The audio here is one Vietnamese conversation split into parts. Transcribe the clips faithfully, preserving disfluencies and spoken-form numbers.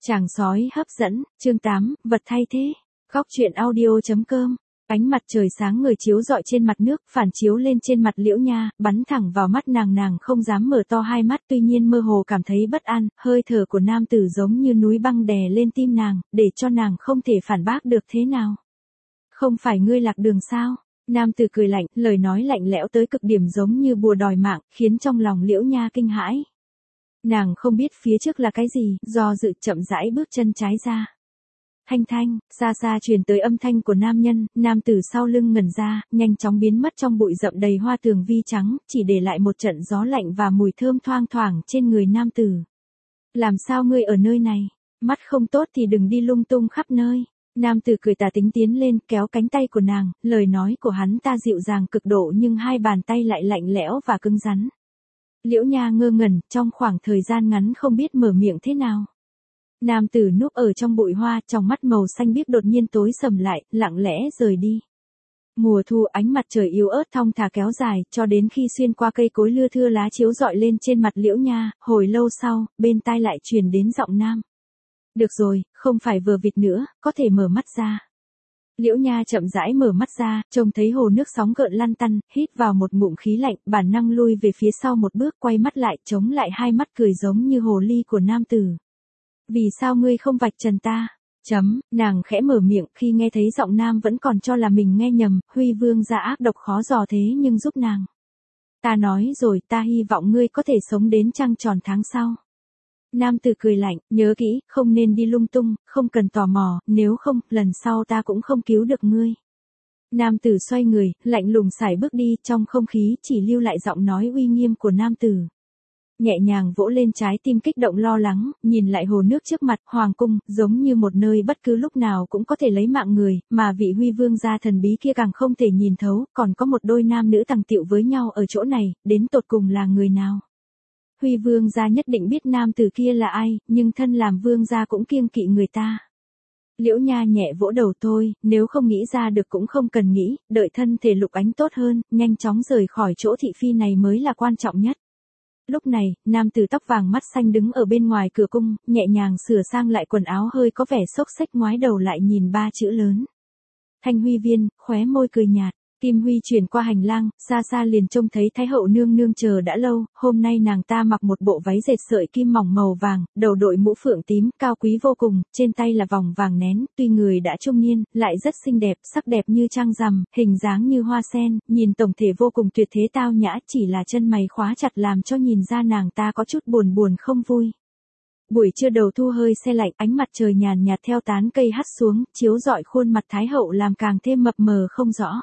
Chàng sói hấp dẫn, chương tám, vật thay thế. Góc truyện audio.com. Ánh mặt trời sáng ngời chiếu rọi trên mặt nước, phản chiếu lên trên mặt Liễu Nha, bắn thẳng vào mắt nàng, nàng không dám mở to hai mắt, tuy nhiên mơ hồ cảm thấy bất an, hơi thở của nam tử giống như núi băng đè lên tim nàng, để cho nàng không thể phản bác được thế nào. Không phải ngươi lạc đường sao? Nam tử cười lạnh, lời nói lạnh lẽo tới cực điểm giống như bùa đòi mạng, khiến trong lòng Liễu Nha kinh hãi. Nàng không biết phía trước là cái gì, do dự chậm rãi bước chân trái ra. Thanh thanh, xa xa truyền tới âm thanh của nam nhân, nam tử sau lưng ngẩn ra, nhanh chóng biến mất trong bụi rậm đầy hoa tường vi trắng, chỉ để lại một trận gió lạnh và mùi thơm thoang thoảng trên người nam tử. Làm sao ngươi ở nơi này? Mắt không tốt thì đừng đi lung tung khắp nơi. Nam tử cười tà tính tiến lên, kéo cánh tay của nàng, lời nói của hắn ta dịu dàng cực độ nhưng hai bàn tay lại lạnh lẽo và cứng rắn. Liễu Nha ngơ ngẩn, trong khoảng thời gian ngắn không biết mở miệng thế nào. Nam tử núp ở trong bụi hoa, trong mắt màu xanh biếc đột nhiên tối sầm lại, lặng lẽ rời đi. Mùa thu ánh mặt trời yếu ớt thong thả kéo dài, cho đến khi xuyên qua cây cối lưa thưa lá chiếu rọi lên trên mặt Liễu Nha, hồi lâu sau, bên tai lại truyền đến giọng nam. Được rồi, không phải vờ vịt nữa, có thể mở mắt ra. Liễu Nha chậm rãi mở mắt ra, trông thấy hồ nước sóng gợn lăn tăn, hít vào một ngụm khí lạnh, bản năng lui về phía sau một bước, quay mắt lại, chống lại hai mắt cười giống như hồ ly của nam tử. Vì sao ngươi không vạch trần ta? Chấm, nàng khẽ mở miệng, khi nghe thấy giọng nam vẫn còn cho là mình nghe nhầm, Huy Vương gia ác độc khó dò thế nhưng giúp nàng. Ta nói rồi, ta hy vọng ngươi có thể sống đến trăng tròn tháng sau. Nam tử cười lạnh, nhớ kỹ, không nên đi lung tung, không cần tò mò, nếu không, lần sau ta cũng không cứu được ngươi. Nam tử xoay người, lạnh lùng sải bước đi, trong không khí chỉ lưu lại giọng nói uy nghiêm của nam tử. Nhẹ nhàng vỗ lên trái tim kích động lo lắng, nhìn lại hồ nước trước mặt, hoàng cung, giống như một nơi bất cứ lúc nào cũng có thể lấy mạng người, mà vị Huy Vương gia thần bí kia càng không thể nhìn thấu, còn có một đôi nam nữ tằng tiệu với nhau ở chỗ này, đến tột cùng là người nào? Huy Vương gia nhất định biết nam tử kia là ai, nhưng thân làm vương gia cũng kiêng kỵ người ta. Liễu Nha nhẹ vỗ đầu thôi, nếu không nghĩ ra được cũng không cần nghĩ, đợi thân thể Lục Ánh tốt hơn, nhanh chóng rời khỏi chỗ thị phi này mới là quan trọng nhất. Lúc này, nam tử tóc vàng mắt xanh đứng ở bên ngoài cửa cung, nhẹ nhàng sửa sang lại quần áo hơi có vẻ xốc xếch, ngoái đầu lại nhìn ba chữ lớn. Thanh Huy Viên, khóe môi cười nhạt. Kim Huy chuyển qua hành lang, xa xa liền trông thấy Thái hậu nương nương chờ đã lâu, hôm nay nàng ta mặc một bộ váy dệt sợi kim mỏng màu vàng, đầu đội mũ phượng tím, cao quý vô cùng, trên tay là vòng vàng nén, tuy người đã trung niên, lại rất xinh đẹp, sắc đẹp như trăng rằm, hình dáng như hoa sen, nhìn tổng thể vô cùng tuyệt thế tao nhã, chỉ là chân mày khóa chặt làm cho nhìn ra nàng ta có chút buồn buồn không vui. Buổi trưa đầu thu hơi se lạnh, ánh mặt trời nhàn nhạt theo tán cây hắt xuống, chiếu rọi khuôn mặt Thái hậu làm càng thêm mập mờ không rõ.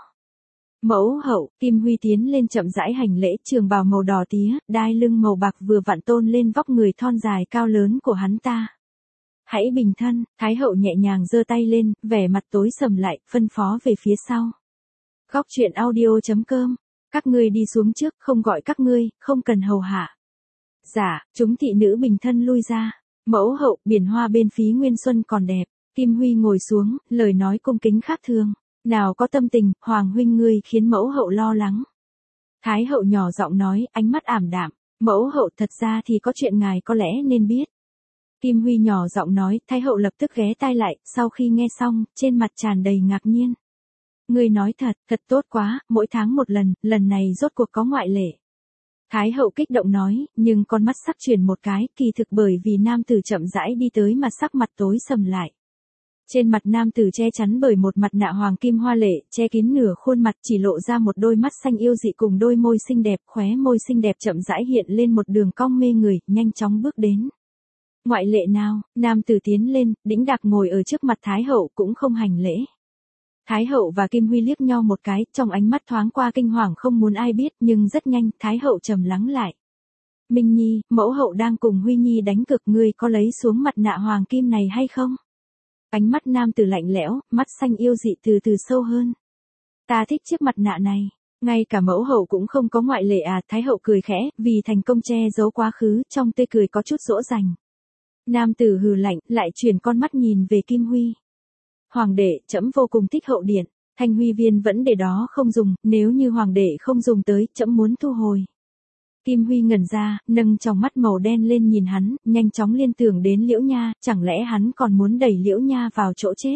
Mẫu hậu, Kim Huy tiến lên chậm rãi hành lễ, trường bào màu đỏ tía, đai lưng màu bạc vừa vặn tôn lên vóc người thon dài cao lớn của hắn ta. Hãy bình thân, Thái hậu nhẹ nhàng giơ tay lên, vẻ mặt tối sầm lại, phân phó về phía sau. Góc truyện audio.com, các ngươi đi xuống trước, không gọi các ngươi, không cần hầu hạ. Dạ, chúng thị nữ bình thân lui ra. Mẫu hậu, biển hoa bên phí Nguyên Xuân còn đẹp. Kim Huy ngồi xuống, lời nói cung kính khác thường. Nào có tâm tình, Hoàng huynh ngươi khiến mẫu hậu lo lắng. Thái hậu nhỏ giọng nói, ánh mắt ảm đạm. Mẫu hậu thật ra thì có chuyện ngài có lẽ nên biết. Kim Huy nhỏ giọng nói, Thái hậu lập tức ghé tai lại, sau khi nghe xong, trên mặt tràn đầy ngạc nhiên. Ngươi nói thật, thật tốt quá, mỗi tháng một lần, lần này rốt cuộc có ngoại lệ. Thái hậu kích động nói, nhưng con mắt sắc chuyển một cái, kỳ thực bởi vì nam tử chậm rãi đi tới mà sắc mặt tối sầm lại. Trên mặt nam tử che chắn bởi một mặt nạ hoàng kim hoa lệ, che kín nửa khuôn mặt, chỉ lộ ra một đôi mắt xanh yêu dị cùng đôi môi xinh đẹp, khóe môi xinh đẹp chậm rãi hiện lên một đường cong mê người, nhanh chóng bước đến. Ngoại lệ nào? Nam tử tiến lên, đĩnh đạc ngồi ở trước mặt Thái hậu cũng không hành lễ. Thái hậu và Kim Huy liếc nhau một cái, trong ánh mắt thoáng qua kinh hoàng không muốn ai biết, nhưng rất nhanh, Thái hậu trầm lắng lại. Minh Nhi, mẫu hậu đang cùng Huy Nhi đánh cược, ngươi có lấy xuống mặt nạ hoàng kim này hay không? Ánh mắt nam tử lạnh lẽo, mắt xanh yêu dị từ từ sâu hơn. Ta thích chiếc mặt nạ này. Ngay cả mẫu hậu cũng không có ngoại lệ à? Thái hậu cười khẽ, vì thành công che giấu quá khứ, trong tươi cười có chút dỗ dành. Nam tử hừ lạnh, lại chuyển con mắt nhìn về Kim Huy. Hoàng đệ, trẫm vô cùng thích hậu điện. Thanh Huy Viên vẫn để đó không dùng, nếu như hoàng đệ không dùng tới, trẫm muốn thu hồi. Kim Huy ngẩn ra, nâng tròng mắt màu đen lên nhìn hắn, nhanh chóng liên tưởng đến Liễu Nha, chẳng lẽ hắn còn muốn đẩy Liễu Nha vào chỗ chết.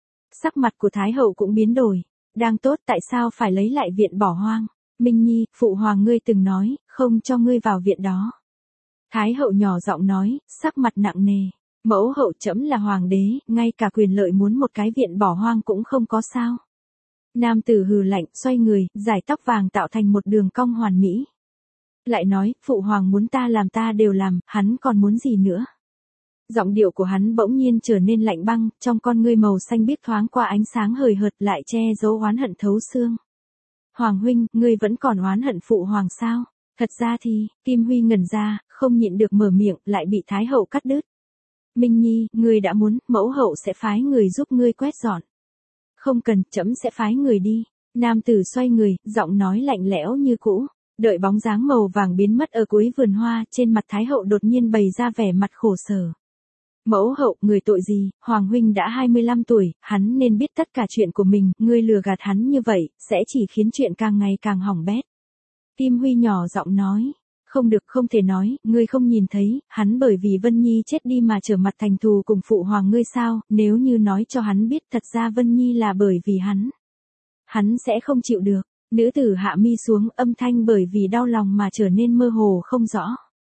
Sắc mặt của Thái hậu cũng biến đổi, đang tốt tại sao phải lấy lại viện bỏ hoang. Minh Nhi, phụ hoàng ngươi từng nói, không cho ngươi vào viện đó. Thái hậu nhỏ giọng nói, sắc mặt nặng nề, mẫu hậu trẫm là hoàng đế, ngay cả quyền lợi muốn một cái viện bỏ hoang cũng không có sao. Nam tử hừ lạnh, xoay người, giải tóc vàng tạo thành một đường cong hoàn mỹ. Lại nói, phụ hoàng muốn ta làm ta đều làm, hắn còn muốn gì nữa. Giọng điệu của hắn bỗng nhiên trở nên lạnh băng, trong con ngươi màu xanh biếc thoáng qua ánh sáng hời hợt lại che giấu oán hận thấu xương. Hoàng huynh, ngươi vẫn còn oán hận phụ hoàng sao? Thật ra thì, Kim Huy ngẩn ra, không nhịn được mở miệng, lại bị Thái hậu cắt đứt. Minh Nhi, ngươi đã muốn, mẫu hậu sẽ phái người giúp ngươi quét dọn. Không cần, trẫm sẽ phái người đi. Nam tử xoay người, giọng nói lạnh lẽo như cũ. Đợi bóng dáng màu vàng biến mất ở cuối vườn hoa, trên mặt Thái hậu đột nhiên bày ra vẻ mặt khổ sở. Mẫu hậu, người tội gì, Hoàng huynh đã hai mươi lăm tuổi, hắn nên biết tất cả chuyện của mình, ngươi lừa gạt hắn như vậy, sẽ chỉ khiến chuyện càng ngày càng hỏng bét. Kim Huy nhỏ giọng nói, không được, không thể nói, ngươi không nhìn thấy, hắn bởi vì Vân Nhi chết đi mà trở mặt thành thù cùng phụ hoàng ngươi sao, nếu như nói cho hắn biết thật ra Vân Nhi là bởi vì hắn. Hắn sẽ không chịu được. Nữ tử hạ mi xuống, âm thanh bởi vì đau lòng mà trở nên mơ hồ không rõ.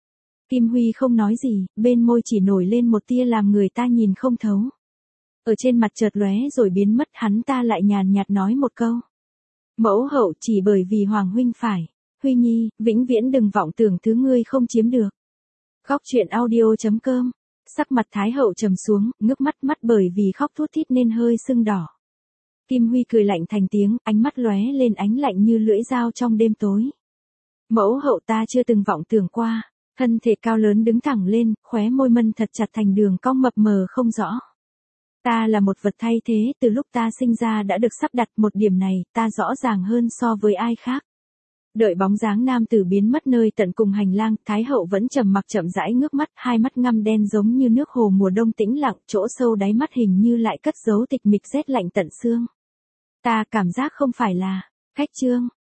Kim Huy không nói gì, bên môi chỉ nổi lên một tia làm người ta nhìn không thấu. Ở trên mặt chợt lóe rồi biến mất, hắn ta lại nhàn nhạt nói một câu. Mẫu hậu, chỉ bởi vì Hoàng huynh phải. Huy Nhi, vĩnh viễn đừng vọng tưởng thứ ngươi không chiếm được. Khóc chuyện audio chấm com. Sắc mặt Thái hậu trầm xuống, ngước mắt mắt bởi vì khóc thút thít nên hơi sưng đỏ. Kim Huy cười lạnh thành tiếng, ánh mắt lóe lên ánh lạnh như lưỡi dao trong đêm tối. Mẫu hậu, ta chưa từng vọng tưởng qua. Thân thể cao lớn đứng thẳng lên, khóe môi mân thật chặt thành đường cong mập mờ không rõ. Ta là một vật thay thế, từ lúc ta sinh ra đã được sắp đặt, một điểm này, ta rõ ràng hơn so với ai khác. Đợi bóng dáng nam tử biến mất nơi tận cùng hành lang, Thái hậu vẫn trầm mặc chậm rãi ngước mắt, hai mắt ngăm đen giống như nước hồ mùa đông tĩnh lặng, chỗ sâu đáy mắt hình như lại cất giấu tịch mịch rét lạnh tận xương. Ta cảm giác không phải là, khách trương.